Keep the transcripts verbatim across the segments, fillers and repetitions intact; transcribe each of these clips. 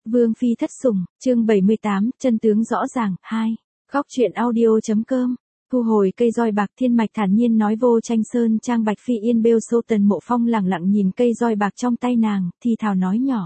Vương phi thất sủng, chương bảy mươi tám, chân tướng rõ ràng, hai. Góc truyện audio.com. Thu hồi cây roi bạc, Thiên Mạch thản nhiên nói. Vô Tranh Sơn trang. Bạch Phi Yên bêu sâu. Tần Mộ Phong lẳng lặng nhìn cây roi bạc trong tay nàng, thì thào nói nhỏ.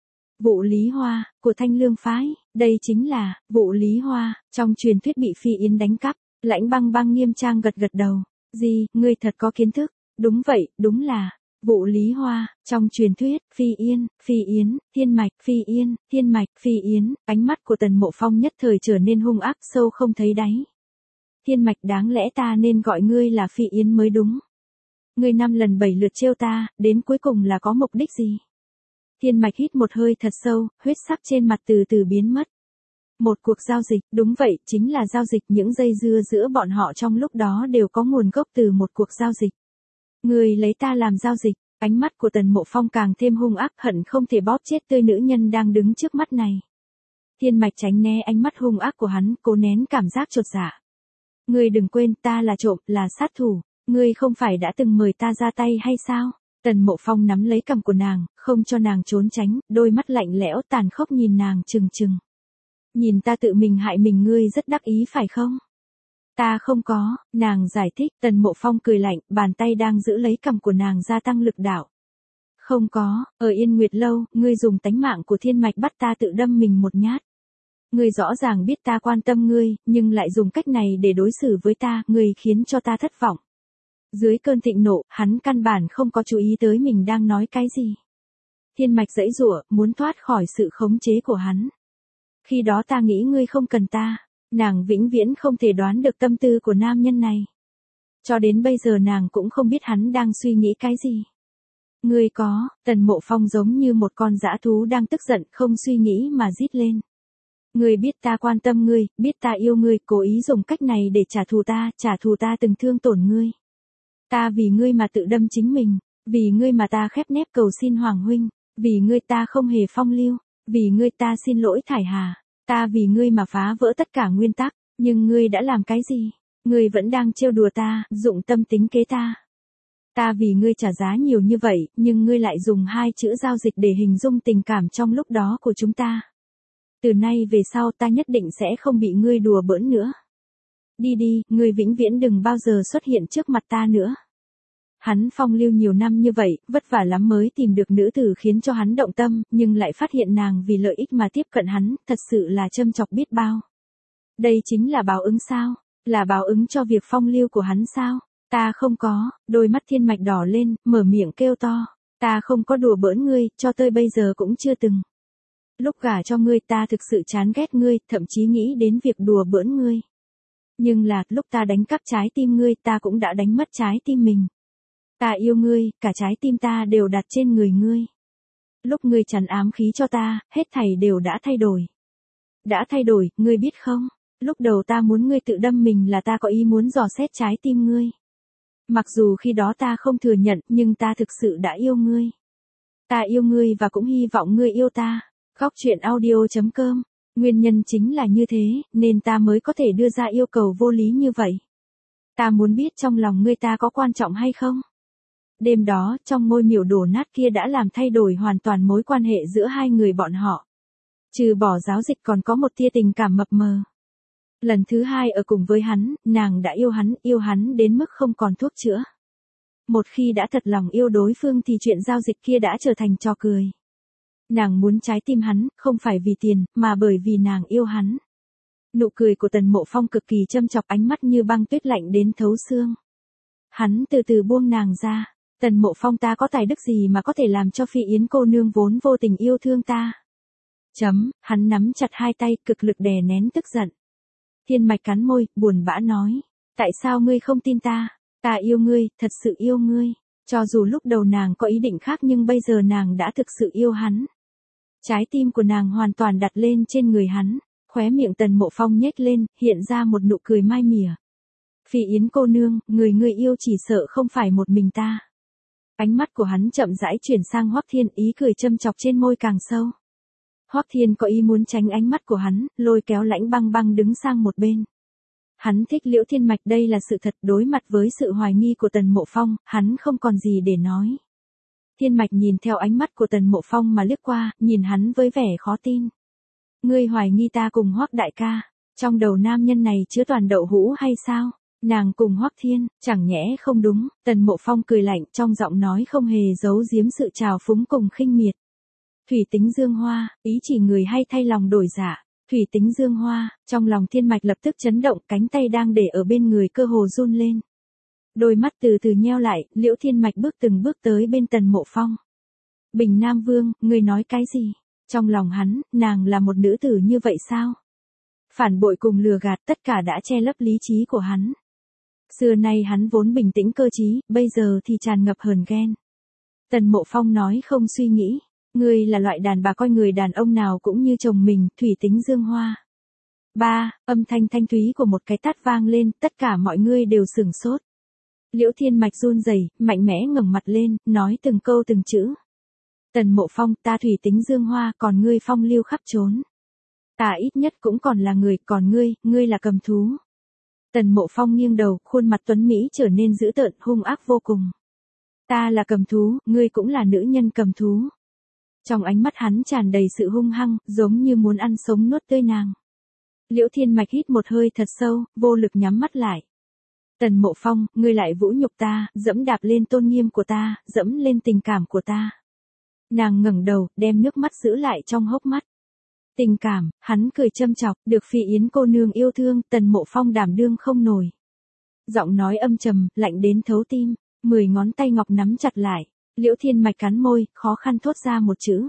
Vụ Lý Hoa, của Thanh Lương phái, đây chính là, vụ Lý Hoa, trong truyền thuyết bị Phi Yên đánh cắp. Lãnh Băng Băng nghiêm trang gật gật đầu. Gì, ngươi thật có kiến thức. Đúng vậy, đúng là. Vụ Lý Hoa, trong truyền thuyết, Phi Yên, Phi Yến, Thiên Mạch, Phi Yên, Thiên Mạch, Phi Yến, ánh mắt của Tần Mộ Phong nhất thời trở nên hung ác sâu không thấy đáy. Thiên Mạch, đáng lẽ ta nên gọi ngươi là Phi Yến mới đúng. Ngươi năm lần bảy lượt trêu ta, đến cuối cùng là có mục đích gì? Thiên Mạch hít một hơi thật sâu, huyết sắc trên mặt từ từ biến mất. Một cuộc giao dịch, đúng vậy, chính là giao dịch. Những dây dưa giữa bọn họ trong lúc đó đều có nguồn gốc từ một cuộc giao dịch. Ngươi lấy ta làm giao dịch. Ánh mắt của Tần Mộ Phong càng thêm hung ác, hận không thể bóp chết tươi nữ nhân đang đứng trước mắt này. Thiên Mạch tránh né ánh mắt hung ác của hắn, cố nén cảm giác chột dạ. Ngươi đừng quên, ta là trộm, là sát thủ. Ngươi không phải đã từng mời ta ra tay hay sao? Tần Mộ Phong nắm lấy cằm của nàng, không cho nàng trốn tránh, đôi mắt lạnh lẽo tàn khốc nhìn nàng trừng trừng. Nhìn ta tự mình hại mình, ngươi rất đắc ý phải không? Ta không có, nàng giải thích. Tần Mộ Phong cười lạnh, bàn tay đang giữ lấy cằm của nàng gia tăng lực đạo. Không có, ở Yên Nguyệt Lâu, ngươi dùng tánh mạng của Thiên Mạch bắt ta tự đâm mình một nhát. Ngươi rõ ràng biết ta quan tâm ngươi, nhưng lại dùng cách này để đối xử với ta, ngươi khiến cho ta thất vọng. Dưới cơn thịnh nộ, hắn căn bản không có chú ý tới mình đang nói cái gì. Thiên Mạch giãy giụa, muốn thoát khỏi sự khống chế của hắn. Khi đó ta nghĩ ngươi không cần ta. Nàng vĩnh viễn không thể đoán được tâm tư của nam nhân này. Cho đến bây giờ nàng cũng không biết hắn đang suy nghĩ cái gì. Ngươi có, Tần Mộ Phong giống như một con dã thú đang tức giận, không suy nghĩ mà rít lên. Ngươi biết ta quan tâm ngươi, biết ta yêu ngươi, cố ý dùng cách này để trả thù ta, trả thù ta từng thương tổn ngươi. Ta vì ngươi mà tự đâm chính mình, vì ngươi mà ta khép nép cầu xin Hoàng huynh, vì ngươi ta không hề phong lưu, vì ngươi ta xin lỗi Thải Hà. Ta vì ngươi mà phá vỡ tất cả nguyên tắc, nhưng ngươi đã làm cái gì? Ngươi vẫn đang trêu đùa ta, dụng tâm tính kế ta. Ta vì ngươi trả giá nhiều như vậy, nhưng ngươi lại dùng hai chữ giao dịch để hình dung tình cảm trong lúc đó của chúng ta. Từ nay về sau ta nhất định sẽ không bị ngươi đùa bỡn nữa. Đi đi, ngươi vĩnh viễn đừng bao giờ xuất hiện trước mặt ta nữa. Hắn phong lưu nhiều năm như vậy, vất vả lắm mới tìm được nữ tử khiến cho hắn động tâm, nhưng lại phát hiện nàng vì lợi ích mà tiếp cận hắn, thật sự là châm chọc biết bao. Đây chính là báo ứng sao? Là báo ứng cho việc phong lưu của hắn sao? Ta không có, đôi mắt Thiên Mạch đỏ lên, mở miệng kêu to. Ta không có đùa bỡn ngươi, cho tới bây giờ cũng chưa từng. Lúc gả cho ngươi ta thực sự chán ghét ngươi, thậm chí nghĩ đến việc đùa bỡn ngươi. Nhưng là, lúc ta đánh cắp trái tim ngươi ta cũng đã đánh mất trái tim mình. Ta yêu ngươi, cả trái tim ta đều đặt trên người ngươi. Lúc ngươi tràn ám khí cho ta, hết thảy đều đã thay đổi. Đã thay đổi, ngươi biết không? Lúc đầu ta muốn ngươi tự đâm mình là ta có ý muốn dò xét trái tim ngươi. Mặc dù khi đó ta không thừa nhận, nhưng ta thực sự đã yêu ngươi. Ta yêu ngươi và cũng hy vọng ngươi yêu ta. Góc truyện audio.com. Nguyên nhân chính là như thế, nên ta mới có thể đưa ra yêu cầu vô lý như vậy. Ta muốn biết trong lòng ngươi ta có quan trọng hay không? Đêm đó, trong ngôi miểu đổ nát kia đã làm thay đổi hoàn toàn mối quan hệ giữa hai người bọn họ. Trừ bỏ giáo dịch còn có một tia tình cảm mập mờ. Lần thứ hai ở cùng với hắn, nàng đã yêu hắn, yêu hắn đến mức không còn thuốc chữa. Một khi đã thật lòng yêu đối phương thì chuyện giao dịch kia đã trở thành trò cười. Nàng muốn trái tim hắn, không phải vì tiền, mà bởi vì nàng yêu hắn. Nụ cười của Tần Mộ Phong cực kỳ châm chọc, ánh mắt như băng tuyết lạnh đến thấu xương. Hắn từ từ buông nàng ra. Tần Mộ Phong, ta có tài đức gì mà có thể làm cho Phi Yến cô nương vốn vô tình yêu thương ta? Chấm, hắn nắm chặt hai tay, cực lực đè nén tức giận. Thiên Mạch cắn môi, buồn bã nói. Tại sao ngươi không tin ta? Ta yêu ngươi, thật sự yêu ngươi. Cho dù lúc đầu nàng có ý định khác nhưng bây giờ nàng đã thực sự yêu hắn. Trái tim của nàng hoàn toàn đặt lên trên người hắn. Khóe miệng Tần Mộ Phong nhếch lên, hiện ra một nụ cười mai mỉa. Phi Yến cô nương, người ngươi yêu chỉ sợ không phải một mình ta. Ánh mắt của hắn chậm rãi chuyển sang Hoắc Thiên, ý cười châm chọc trên môi càng sâu. Hoắc Thiên có ý muốn tránh ánh mắt của hắn, lôi kéo Lãnh Băng Băng đứng sang một bên. Hắn thích Liễu Thiên Mạch, đây là sự thật. Đối mặt với sự hoài nghi của Tần Mộ Phong, hắn không còn gì để nói. Thiên Mạch nhìn theo ánh mắt của Tần Mộ Phong mà liếc qua, nhìn hắn với vẻ khó tin. Ngươi hoài nghi ta cùng Hoắc đại ca, trong đầu nam nhân này chứa toàn đậu hũ hay sao? Nàng cùng Hoắc Thiên, chẳng nhẽ không đúng? Tần Mộ Phong cười lạnh, trong giọng nói không hề giấu giếm sự trào phúng cùng khinh miệt. Thủy tính dương hoa, ý chỉ người hay thay lòng đổi dạ. Thủy tính dương hoa, trong lòng Thiên Mạch lập tức chấn động, cánh tay đang để ở bên người cơ hồ run lên. Đôi mắt từ từ nheo lại, Liễu Thiên Mạch bước từng bước tới bên Tần Mộ Phong. Bình Nam Vương, ngươi nói cái gì? Trong lòng hắn, nàng là một nữ tử như vậy sao? Phản bội cùng lừa gạt tất cả đã che lấp lý trí của hắn. Xưa nay hắn vốn bình tĩnh cơ trí, bây giờ thì tràn ngập hờn ghen. Tần Mộ Phong nói không suy nghĩ. Ngươi là loại đàn bà coi người đàn ông nào cũng như chồng mình, thủy tính dương hoa. Ba, âm thanh thanh thúy của một cái tát vang lên, tất cả mọi người đều sửng sốt. Liễu Thiên Mạch run rẩy, mạnh mẽ ngẩng mặt lên, nói từng câu từng chữ. Tần Mộ Phong, ta thủy tính dương hoa, còn ngươi phong lưu khắp trốn. Ta ít nhất cũng còn là người, còn ngươi, ngươi là cầm thú. Tần Mộ Phong nghiêng đầu, khuôn mặt tuấn Mỹ trở nên dữ tợn, hung ác vô cùng. Ta là cầm thú, ngươi cũng là nữ nhân cầm thú. Trong ánh mắt hắn tràn đầy sự hung hăng, giống như muốn ăn sống nuốt tươi nàng. Liễu Thiên Mạch hít một hơi thật sâu, vô lực nhắm mắt lại. Tần Mộ Phong, ngươi lại vũ nhục ta, dẫm đạp lên tôn nghiêm của ta, dẫm lên tình cảm của ta. Nàng ngẩng đầu, đem nước mắt giữ lại trong hốc mắt. Tình cảm, hắn cười châm chọc, được Phi Yến cô nương yêu thương, Tần Mộ Phong đảm đương không nổi. Giọng nói âm trầm, lạnh đến thấu tim, mười ngón tay ngọc nắm chặt lại. Liễu Thiên Mạch cắn môi, khó khăn thốt ra một chữ.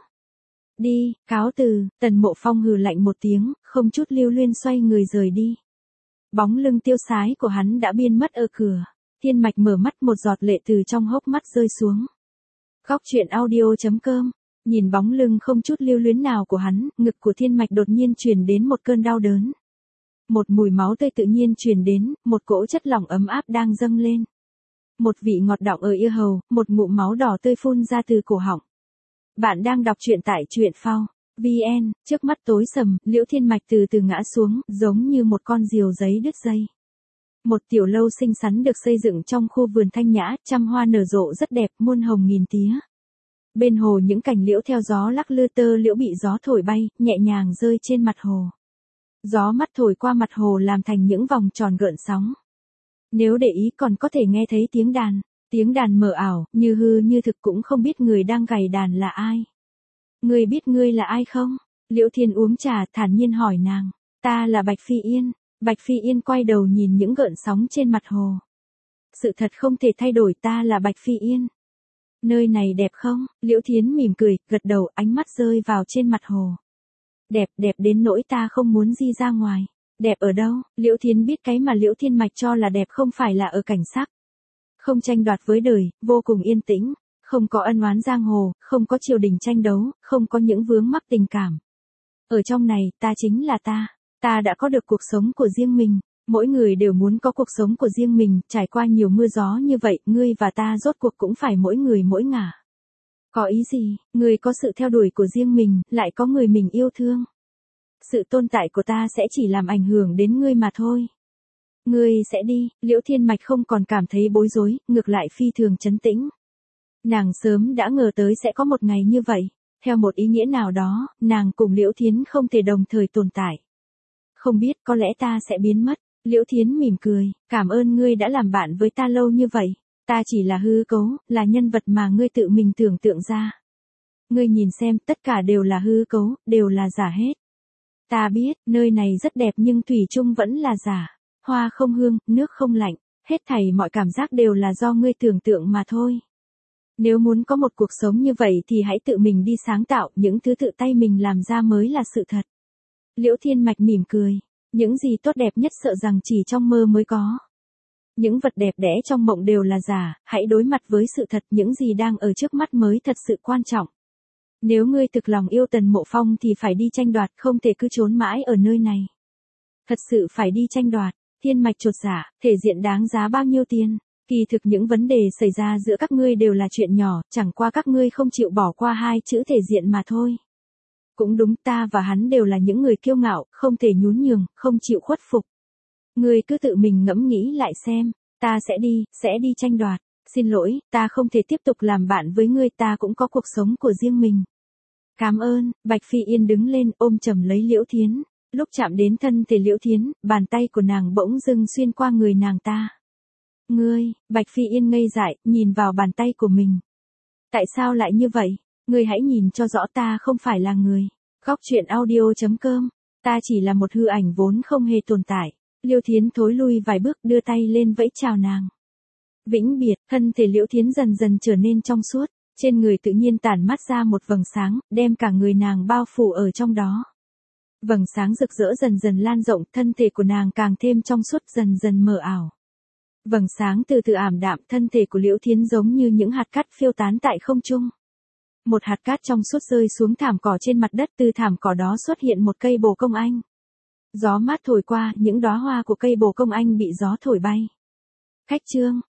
Đi, cáo từ, Tần Mộ Phong hừ lạnh một tiếng, không chút lưu luyến xoay người rời đi. Bóng lưng tiêu sái của hắn đã biến mất ở cửa. Thiên Mạch mở mắt, một giọt lệ từ trong hốc mắt rơi xuống. Góc truyện audio chấm com. Nhìn bóng lưng không chút lưu luyến nào của hắn, ngực của Thiên Mạch đột nhiên truyền đến một cơn đau đớn. Một mùi máu tươi tự nhiên truyền đến, một cỗ chất lỏng ấm áp đang dâng lên. Một vị ngọt đọng ở yết hầu, một ngụm máu đỏ tươi phun ra từ cổ họng. Bạn đang đọc truyện tại truyện phao vê en, trước mắt tối sầm, Liễu Thiên Mạch từ từ ngã xuống, giống như một con diều giấy đứt dây. Một tiểu lâu xinh xắn được xây dựng trong khu vườn thanh nhã, trăm hoa nở rộ rất đẹp, muôn hồng nghìn tía. Bên hồ những cành liễu theo gió lắc lư, tơ liễu bị gió thổi bay, nhẹ nhàng rơi trên mặt hồ. Gió mắt thổi qua mặt hồ làm thành những vòng tròn gợn sóng. Nếu để ý còn có thể nghe thấy tiếng đàn, tiếng đàn mờ ảo, như hư như thực, cũng không biết người đang gảy đàn là ai. Ngươi biết ngươi là ai không? Liễu Thiên uống trà, thản nhiên hỏi nàng. Ta là Bạch Phi Yên. Bạch Phi Yên quay đầu nhìn những gợn sóng trên mặt hồ. Sự thật không thể thay đổi, ta là Bạch Phi Yên. Nơi này đẹp không? Liễu Thiến mỉm cười, gật đầu, ánh mắt rơi vào trên mặt hồ. Đẹp, đẹp đến nỗi ta không muốn di ra ngoài. Đẹp ở đâu? Liễu Thiến biết cái mà Liễu Thiên Mạch cho là đẹp không phải là ở cảnh sắc. Không tranh đoạt với đời, vô cùng yên tĩnh, không có ân oán giang hồ, không có triều đình tranh đấu, không có những vướng mắc tình cảm. Ở trong này, ta chính là ta. Ta đã có được cuộc sống của riêng mình. Mỗi người đều muốn có cuộc sống của riêng mình, trải qua nhiều mưa gió như vậy, ngươi và ta rốt cuộc cũng phải mỗi người mỗi ngả. Có ý gì? Ngươi có sự theo đuổi của riêng mình, lại có người mình yêu thương. Sự tồn tại của ta sẽ chỉ làm ảnh hưởng đến ngươi mà thôi. Ngươi sẽ đi, Liễu Thiên Mạch không còn cảm thấy bối rối, ngược lại phi thường trấn tĩnh. Nàng sớm đã ngờ tới sẽ có một ngày như vậy. Theo một ý nghĩa nào đó, nàng cùng Liễu Thiến không thể đồng thời tồn tại. Không biết, có lẽ ta sẽ biến mất. Liễu Thiến mỉm cười, cảm ơn ngươi đã làm bạn với ta lâu như vậy. Ta chỉ là hư cấu, là nhân vật mà ngươi tự mình tưởng tượng ra. Ngươi nhìn xem, tất cả đều là hư cấu, đều là giả hết. Ta biết, nơi này rất đẹp nhưng thủy chung vẫn là giả. Hoa không hương, nước không lạnh, hết thảy mọi cảm giác đều là do ngươi tưởng tượng mà thôi. Nếu muốn có một cuộc sống như vậy thì hãy tự mình đi sáng tạo, những thứ tự tay mình làm ra mới là sự thật. Liễu Thiên Mạch mỉm cười, những gì tốt đẹp nhất sợ rằng chỉ trong mơ mới có. Những vật đẹp đẽ trong mộng đều là giả, hãy đối mặt với sự thật, những gì đang ở trước mắt mới thật sự quan trọng. Nếu ngươi thực lòng yêu Tần Mộ Phong thì phải đi tranh đoạt, không thể cứ trốn mãi ở nơi này. Thật sự phải đi tranh đoạt. Thiên Mạch chột dạ, thể diện đáng giá bao nhiêu tiền? Kỳ thực những vấn đề xảy ra giữa các ngươi đều là chuyện nhỏ, chẳng qua các ngươi không chịu bỏ qua hai chữ thể diện mà thôi. Cũng đúng, ta và hắn đều là những người kiêu ngạo, không thể nhún nhường, không chịu khuất phục. Ngươi cứ tự mình ngẫm nghĩ lại xem, ta sẽ đi, sẽ đi tranh đoạt, Xin lỗi, ta không thể tiếp tục làm bạn với ngươi, ta cũng có cuộc sống của riêng mình. Cảm ơn, Bạch Phi Yên đứng lên ôm chầm lấy Liễu Thiến. Lúc chạm đến thân thể Liễu Thiến, bàn tay của nàng bỗng dưng xuyên qua người nàng ta. Ngươi, Bạch Phi Yên ngây dại, nhìn vào bàn tay của mình. Tại sao lại như vậy? Ngươi hãy nhìn cho rõ, ta không phải là người. Góc truyện audio chấm com. Ta chỉ là một hư ảnh vốn không hề tồn tại. Liễu Thiến thối lui vài bước, đưa tay lên vẫy chào nàng. Vĩnh biệt, thân thể Liễu Thiến dần dần trở nên trong suốt, trên người tự nhiên tản mắt ra một vầng sáng, đem cả người nàng bao phủ ở trong đó. Vầng sáng rực rỡ dần dần lan rộng, thân thể của nàng càng thêm trong suốt, dần dần mờ ảo. Vầng sáng từ từ ảm đạm, thân thể của Liễu Thiến giống như những hạt cát phiêu tán tại không trung. Một hạt cát trong suốt rơi xuống thảm cỏ trên mặt đất, từ thảm cỏ đó xuất hiện một cây bồ công anh. Gió mát thổi qua, những đóa hoa của cây bồ công anh bị gió thổi bay. Khách trương